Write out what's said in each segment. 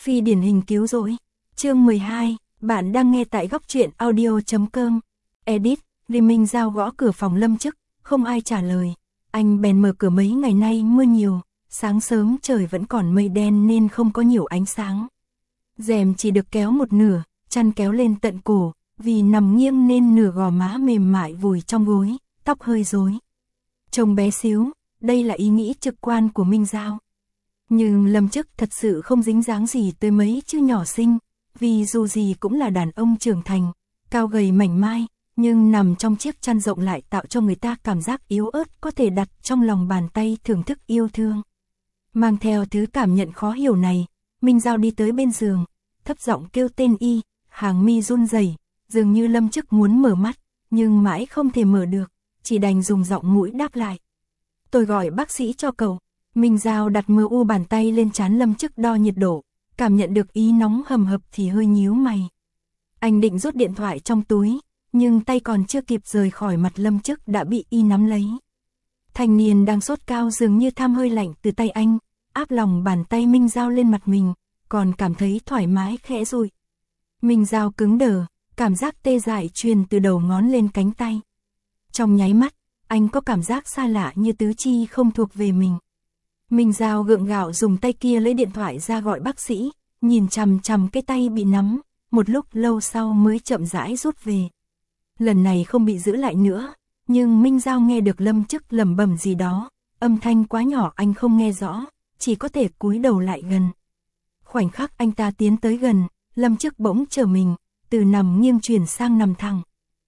Phi điển hình cứu rỗi. Chương 12, bạn đang nghe tại góc truyện audio.com. Edit, Lý Minh Giao gõ cửa phòng Lâm Chức, không ai trả lời. Anh bèn mở cửa, mấy ngày nay mưa nhiều, sáng sớm trời vẫn còn mây đen nên không có nhiều ánh sáng. Rèm chỉ được kéo một nửa, chăn kéo lên tận cổ, vì nằm nghiêng nên nửa gò má mềm mại vùi trong gối, tóc hơi rối. Trông bé xíu, đây là ý nghĩ trực quan của Minh Giao. Nhưng Lâm Chức thật sự không dính dáng gì tới mấy chữ nhỏ xinh, vì dù gì cũng là đàn ông trưởng thành, cao gầy mảnh mai, nhưng nằm trong chiếc chăn rộng lại tạo cho người ta cảm giác yếu ớt có thể đặt trong lòng bàn tay thưởng thức yêu thương. Mang theo thứ cảm nhận khó hiểu này, Minh Giao đi tới bên giường, thấp giọng kêu tên y, hàng mi run rẩy, dường như Lâm Chức muốn mở mắt, nhưng mãi không thể mở được, chỉ đành dùng giọng mũi đáp lại. Tôi gọi bác sĩ cho cậu. Minh Giao đặt mờ u bàn tay lên trán Lâm Chức đo nhiệt độ, cảm nhận được ý nóng hầm hập thì hơi nhíu mày. Anh định rút điện thoại trong túi, nhưng tay còn chưa kịp rời khỏi mặt Lâm Chức đã bị y nắm lấy. Thanh niên đang sốt cao dường như tham hơi lạnh từ tay anh, áp lòng bàn tay Minh Giao lên mặt mình, còn cảm thấy thoải mái khẽ rụi. Minh Giao cứng đờ, cảm giác tê dại truyền từ đầu ngón lên cánh tay. Trong nháy mắt, anh có cảm giác xa lạ như tứ chi không thuộc về mình. Minh Giao gượng gạo dùng tay kia lấy điện thoại ra gọi bác sĩ, nhìn chằm chằm cái tay bị nắm, một lúc lâu sau mới chậm rãi rút về. Lần này không bị giữ lại nữa, nhưng Minh Giao nghe được Lâm Chức lẩm bẩm gì đó, âm thanh quá nhỏ anh không nghe rõ, chỉ có thể cúi đầu lại gần. Khoảnh khắc anh ta tiến tới gần, Lâm Chức bỗng trở mình, từ nằm nghiêng chuyển sang nằm thẳng.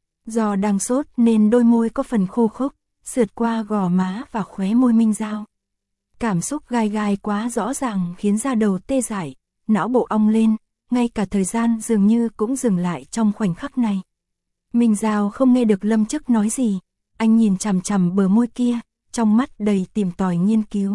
Do đang sốt nên đôi môi có phần khô khốc, sượt qua gò má và khóe môi Minh Giao. Cảm xúc gai gai quá rõ ràng khiến da đầu tê dại, não bộ ong lên, ngay cả thời gian dường như cũng dừng lại trong khoảnh khắc này. Minh Giao không nghe được Lâm Chức nói gì, anh nhìn chằm chằm bờ môi kia, trong mắt đầy tìm tòi nghiên cứu.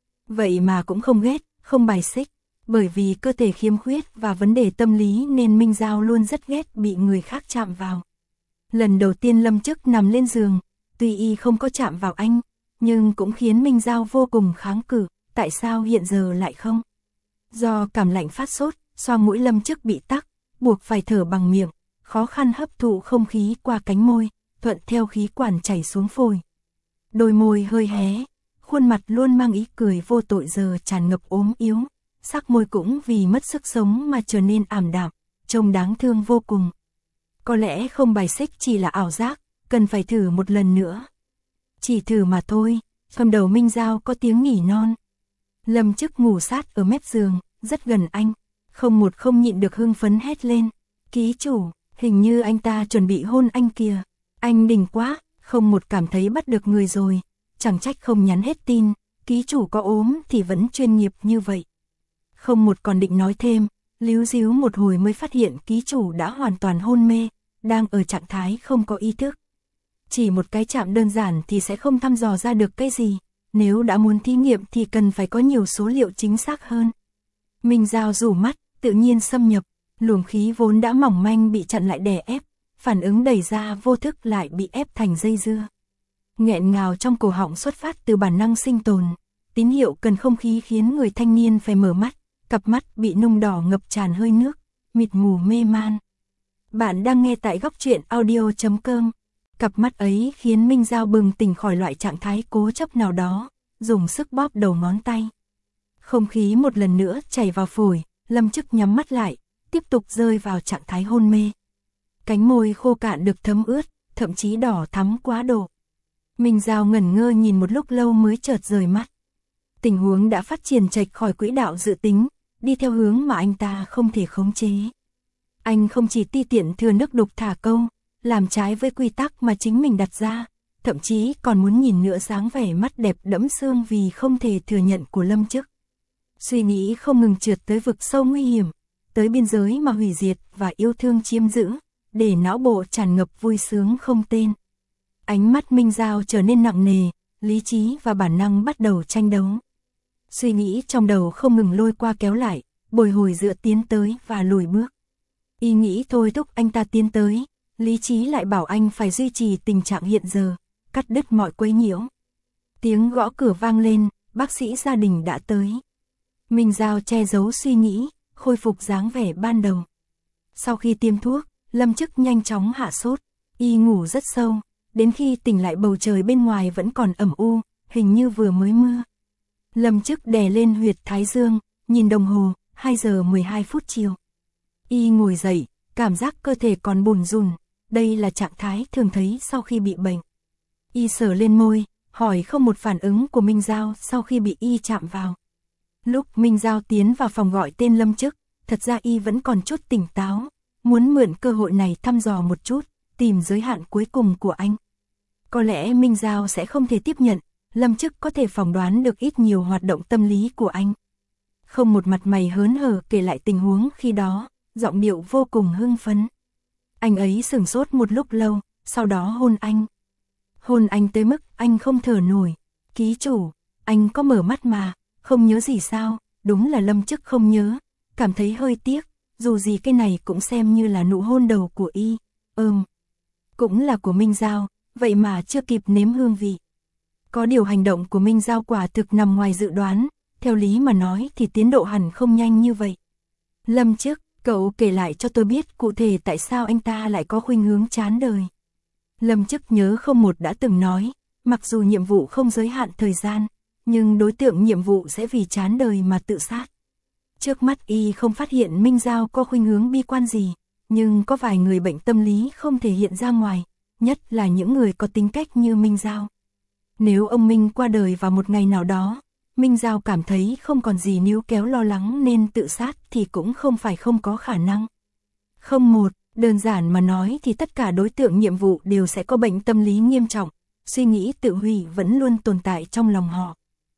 Vậy mà cũng không ghét, không bài xích, bởi vì cơ thể khiếm khuyết và vấn đề tâm lý nên Minh Giao luôn rất ghét bị người khác chạm vào. Lần đầu tiên Lâm Chức nằm lên giường, tuy y không có chạm vào anh, nhưng cũng khiến Minh Giao vô cùng kháng cự, tại sao hiện giờ lại không? Do cảm lạnh phát sốt, xoang mũi Lâm Chức bị tắc, buộc phải thở bằng miệng, khó khăn hấp thụ không khí qua cánh môi, thuận theo khí quản chảy xuống phổi. Đôi môi hơi hé, khuôn mặt luôn mang ý cười vô tội giờ tràn ngập ốm yếu, sắc môi cũng vì mất sức sống mà trở nên ảm đạm, trông đáng thương vô cùng. Có lẽ không bài xích chỉ là ảo giác, cần phải thử một lần nữa. Chỉ thử mà thôi, cầm đầu Minh Giao có tiếng nghỉ non. Lâm Chức ngủ sát ở mép giường, rất gần anh, không nhịn được hưng phấn hét lên. Ký chủ, hình như anh ta chuẩn bị hôn anh kìa. Anh đỉnh quá, cảm thấy bắt được người rồi, chẳng trách không nhắn hết tin, ký chủ có ốm thì vẫn chuyên nghiệp như vậy. Còn định nói thêm, líu díu một hồi mới phát hiện ký chủ đã hoàn toàn hôn mê, đang ở trạng thái không có ý thức. Chỉ một cái chạm đơn giản thì sẽ không thăm dò ra được cái gì, nếu đã muốn thí nghiệm thì cần phải có nhiều số liệu chính xác hơn. Minh Giao rủ mắt, tự nhiên xâm nhập, luồng khí vốn đã mỏng manh bị chặn lại đè ép, phản ứng đẩy ra vô thức lại bị ép thành dây dưa. Nghẹn ngào trong cổ họng xuất phát từ bản năng sinh tồn, tín hiệu cần không khí khiến người thanh niên phải mở mắt, cặp mắt bị nung đỏ ngập tràn hơi nước, mịt mù mê man. Bạn đang nghe tại góc truyện audio.com. Cặp mắt ấy khiến Minh Giao bừng tỉnh khỏi loại trạng thái cố chấp nào đó, dùng sức bóp đầu ngón tay. Không khí một lần nữa chảy vào phổi, Lâm Chức nhắm mắt lại, tiếp tục rơi vào trạng thái hôn mê. Cánh môi khô cạn được thấm ướt, thậm chí đỏ thắm quá độ. Minh Giao ngẩn ngơ nhìn một lúc lâu mới chợt rời mắt. Tình huống đã phát triển chệch khỏi quỹ đạo dự tính, đi theo hướng mà anh ta không thể khống chế. Anh không chỉ ti tiện thừa nước đục thả câu, làm trái với quy tắc mà chính mình đặt ra, thậm chí còn muốn nhìn nữa dáng vẻ mắt đẹp đẫm xương vì không thể thừa nhận của Lâm Chức. Suy nghĩ không ngừng trượt tới vực sâu nguy hiểm, tới biên giới mà hủy diệt và yêu thương chiếm giữ, để não bộ tràn ngập vui sướng không tên. Ánh mắt Minh Giao trở nên nặng nề, lý trí và bản năng bắt đầu tranh đấu. Suy nghĩ trong đầu không ngừng lôi qua kéo lại, bồi hồi giữa tiến tới và lùi bước. Ý nghĩ thôi thúc anh ta tiến tới, lý trí lại bảo anh phải duy trì tình trạng hiện giờ, cắt đứt mọi quấy nhiễu. Tiếng gõ cửa vang lên, bác sĩ gia đình đã tới. Minh Giao che giấu suy nghĩ, khôi phục dáng vẻ ban đầu. Sau khi tiêm thuốc, Lâm Chức nhanh chóng hạ sốt, y ngủ rất sâu, đến khi tỉnh lại bầu trời bên ngoài vẫn còn ẩm u, hình như vừa mới mưa. Lâm Chức đè lên huyệt thái dương, nhìn đồng hồ, 2 giờ 12 phút chiều. Y ngồi dậy, cảm giác cơ thể còn bùn rùn, đây là trạng thái thường thấy sau khi bị bệnh. Y sờ lên môi, hỏi không một phản ứng của Minh Giao sau khi bị y chạm vào. Lúc Minh Giao tiến vào phòng gọi tên Lâm Chức, thật ra y vẫn còn chút tỉnh táo, muốn mượn cơ hội này thăm dò một chút, tìm giới hạn cuối cùng của anh. Có lẽ Minh Giao sẽ không thể tiếp nhận, Lâm Chức có thể phỏng đoán được ít nhiều hoạt động tâm lý của anh. Không một mặt mày hớn hở kể lại tình huống khi đó, giọng điệu vô cùng hưng phấn. Anh ấy sửng sốt một lúc lâu, sau đó hôn anh. Hôn anh tới mức anh không thở nổi. Ký chủ, anh có mở mắt mà, không nhớ gì sao? Đúng là Lâm Chức không nhớ, cảm thấy hơi tiếc, dù gì cái này cũng xem như là nụ hôn đầu của y. Cũng là của Minh Giao, vậy mà chưa kịp nếm hương vị. Có điều hành động của Minh Giao quả thực nằm ngoài dự đoán, theo lý mà nói thì tiến độ hẳn không nhanh như vậy. Lâm Chức, cậu kể lại cho tôi biết cụ thể tại sao anh ta lại có khuynh hướng chán đời. Lâm Chức nhớ không một đã từng nói, mặc dù nhiệm vụ không giới hạn thời gian, nhưng đối tượng nhiệm vụ sẽ vì chán đời mà tự sát. Trước mắt y không phát hiện Minh Giao có khuynh hướng bi quan gì, nhưng có vài người bệnh tâm lý không thể hiện ra ngoài, nhất là những người có tính cách như Minh Giao. Nếu ông Minh qua đời vào một ngày nào đó, Minh Giao cảm thấy không còn gì níu kéo lo lắng nên tự sát thì cũng không phải không có khả năng. Không một, đơn giản mà nói thì tất cả đối tượng nhiệm vụ đều sẽ có bệnh tâm lý nghiêm trọng, suy nghĩ tự hủy vẫn luôn tồn tại trong lòng họ.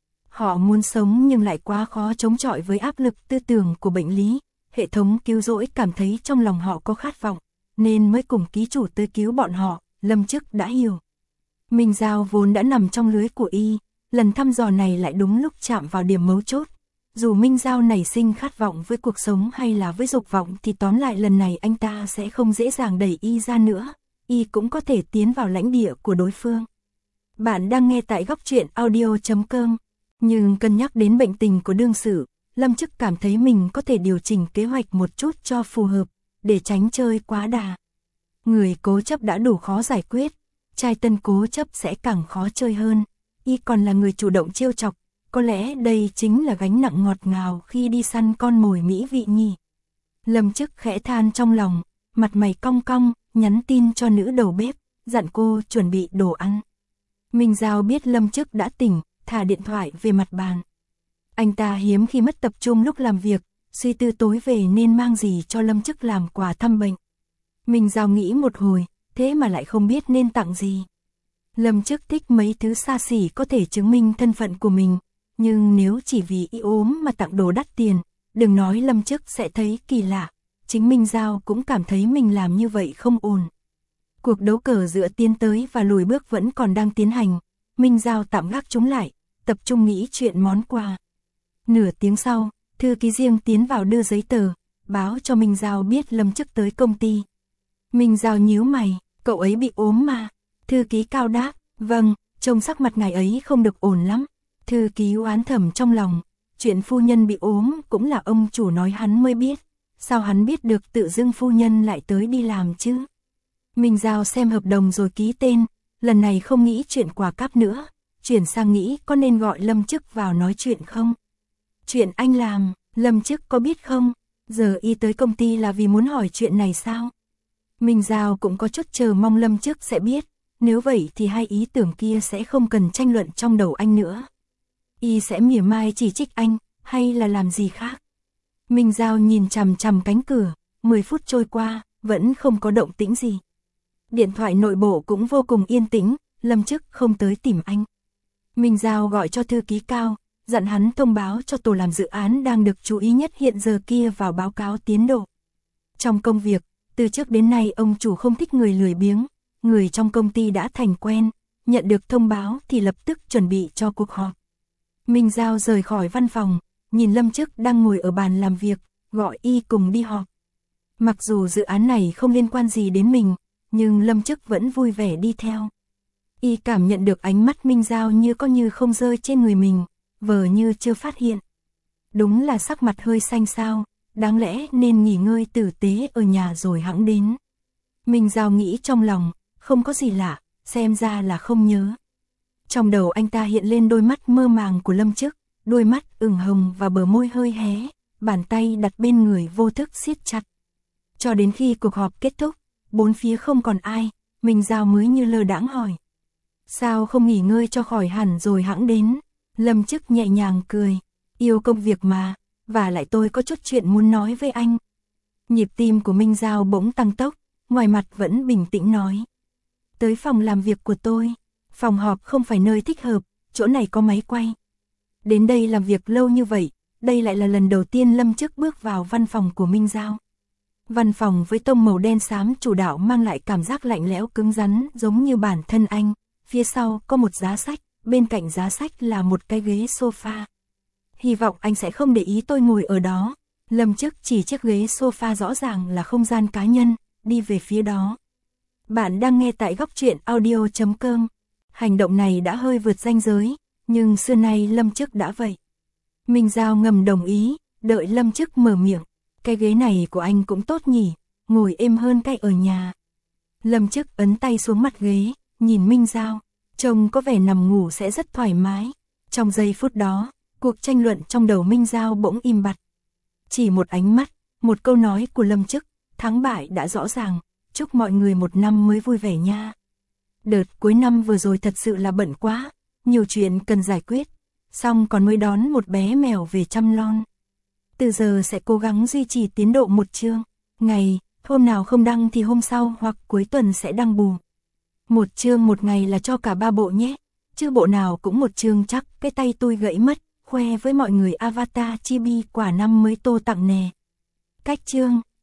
Họ muốn sống nhưng lại quá khó chống chọi với áp lực tư tưởng của bệnh lý, hệ thống cứu rỗi cảm thấy trong lòng họ có khát vọng, nên mới cùng ký chủ tới cứu bọn họ, Lâm Chức đã hiểu. Minh Giao vốn đã nằm trong lưới của y, lần thăm dò này lại đúng lúc chạm vào điểm mấu chốt. Dù Minh Giao nảy sinh khát vọng với cuộc sống hay là với dục vọng thì tóm lại lần này anh ta sẽ không dễ dàng đẩy y ra nữa, y cũng có thể tiến vào lãnh địa của đối phương. Bạn đang nghe tại Góc Truyện Audio.com, nhưng cân nhắc đến bệnh tình của đương sự, Lâm Chức cảm thấy mình có thể điều chỉnh kế hoạch một chút cho phù hợp, để tránh chơi quá đà. Người cố chấp đã đủ khó giải quyết, trai tân cố chấp sẽ càng khó chơi hơn, y còn là người chủ động trêu chọc, có lẽ đây chính là gánh nặng ngọt ngào khi đi săn con mồi mỹ vị nhỉ. Lâm Chức khẽ than trong lòng, mặt mày cong cong, nhắn tin cho nữ đầu bếp, dặn cô chuẩn bị đồ ăn. Minh Giao biết Lâm Chức đã tỉnh, thả điện thoại về mặt bàn. Anh ta hiếm khi mất tập trung lúc làm việc, suy tư tối về nên mang gì cho Lâm Chức làm quà thăm bệnh. Minh Giao nghĩ một hồi, thế mà lại không biết nên tặng gì. Lâm Chức thích mấy thứ xa xỉ có thể chứng minh thân phận của mình, nhưng nếu chỉ vì y ốm mà tặng đồ đắt tiền, đừng nói Lâm Chức sẽ thấy kỳ lạ, chính Minh Giao cũng cảm thấy mình làm như vậy không ổn. Cuộc đấu cờ giữa tiến tới và lùi bước vẫn còn đang tiến hành, Minh Giao tạm gác chúng lại, tập trung nghĩ chuyện món quà. Nửa tiếng sau, thư ký riêng tiến vào đưa giấy tờ, báo cho Minh Giao biết Lâm Chức tới công ty. Minh Giao nhíu mày, cậu ấy bị ốm mà. Thư ký Cao đáp, vâng, trông sắc mặt ngài ấy không được ổn lắm. Thư ký oán thầm trong lòng, chuyện phu nhân bị ốm cũng là ông chủ nói hắn mới biết. Sao hắn biết được tự dưng phu nhân lại tới đi làm chứ? Minh Giao xem hợp đồng rồi ký tên, lần này không nghĩ chuyện quà cáp nữa, chuyển sang nghĩ có nên gọi Lâm Chức vào nói chuyện không? Chuyện anh làm, Lâm Chức có biết không? Giờ y tới công ty là vì muốn hỏi chuyện này sao? Minh Giao cũng có chút chờ mong Lâm Chức sẽ biết, nếu vậy thì hai ý tưởng kia sẽ không cần tranh luận trong đầu anh nữa. Y sẽ mỉa mai chỉ trích anh, hay là làm gì khác? Minh Giao nhìn chằm chằm cánh cửa, 10 phút trôi qua, vẫn không có động tĩnh gì. Điện thoại nội bộ cũng vô cùng yên tĩnh, Lâm Chức không tới tìm anh. Minh Giao gọi cho thư ký Cao, dặn hắn thông báo cho tổ làm dự án đang được chú ý nhất hiện giờ kia vào báo cáo tiến độ. Trong công việc, từ trước đến nay ông chủ không thích người lười biếng, người trong công ty đã thành quen, nhận được thông báo thì lập tức chuẩn bị cho cuộc họp. Minh Giao rời khỏi văn phòng, nhìn Lâm Chức đang ngồi ở bàn làm việc, gọi y cùng đi họp. Mặc dù dự án này không liên quan gì đến mình, nhưng Lâm Chức vẫn vui vẻ đi theo. Y cảm nhận được ánh mắt Minh Giao như có như không rơi trên người mình, vờ như chưa phát hiện. Đúng là sắc mặt hơi xanh xao, đáng lẽ nên nghỉ ngơi tử tế ở nhà rồi hẵng đến. Minh Giao nghĩ trong lòng, không có gì lạ, xem ra là không nhớ. Trong đầu anh ta hiện lên đôi mắt mơ màng của Lâm Chức, đôi mắt ửng hồng và bờ môi hơi hé, bàn tay đặt bên người vô thức siết chặt. Cho đến khi cuộc họp kết thúc, bốn phía không còn ai, Minh Giao mới như lơ đãng hỏi. Sao không nghỉ ngơi cho khỏi hẳn rồi hẵng đến? Lâm Chức nhẹ nhàng cười, yêu công việc mà, và lại tôi có chút chuyện muốn nói với anh. Nhịp tim của Minh Giao bỗng tăng tốc, ngoài mặt vẫn bình tĩnh nói. Tới phòng làm việc của tôi, phòng họp không phải nơi thích hợp, chỗ này có máy quay. Đến đây làm việc lâu như vậy, đây lại là lần đầu tiên Lâm Chức bước vào văn phòng của Minh Giao. Văn phòng với tông màu đen xám chủ đạo mang lại cảm giác lạnh lẽo cứng rắn giống như bản thân anh. Phía sau có một giá sách, bên cạnh giá sách là một cái ghế sofa. Hy vọng anh sẽ không để ý tôi ngồi ở đó. Lâm Chức chỉ chiếc ghế sofa rõ ràng là không gian cá nhân, đi về phía đó. Bạn đang nghe tại Góc Truyện Audio.com. Hành động này đã hơi vượt ranh giới, nhưng xưa nay Lâm Chức đã vậy. Minh Giao ngầm đồng ý, đợi Lâm Chức mở miệng. Cái ghế này của anh cũng tốt nhỉ, ngồi êm hơn cái ở nhà. Lâm Chức ấn tay xuống mặt ghế, nhìn Minh Giao, trông có vẻ nằm ngủ sẽ rất thoải mái. Trong giây phút đó, cuộc tranh luận trong đầu Minh Giao bỗng im bặt. Chỉ một ánh mắt, một câu nói của Lâm Chức, thắng bại đã rõ ràng, chúc mọi người một năm mới vui vẻ nha. Đợt cuối năm vừa rồi thật sự là bận quá, nhiều chuyện cần giải quyết, xong còn mới đón một bé mèo về chăm lon. Từ giờ sẽ cố gắng duy trì tiến độ một chương, ngày, hôm nào không đăng thì hôm sau hoặc cuối tuần sẽ đăng bù. Một chương một ngày là cho cả 3 bộ nhé, chứ bộ nào cũng một chương chắc cái tay tôi gãy mất, khoe với mọi người avatar chibi quả năm mới tô tặng nè. Cách chương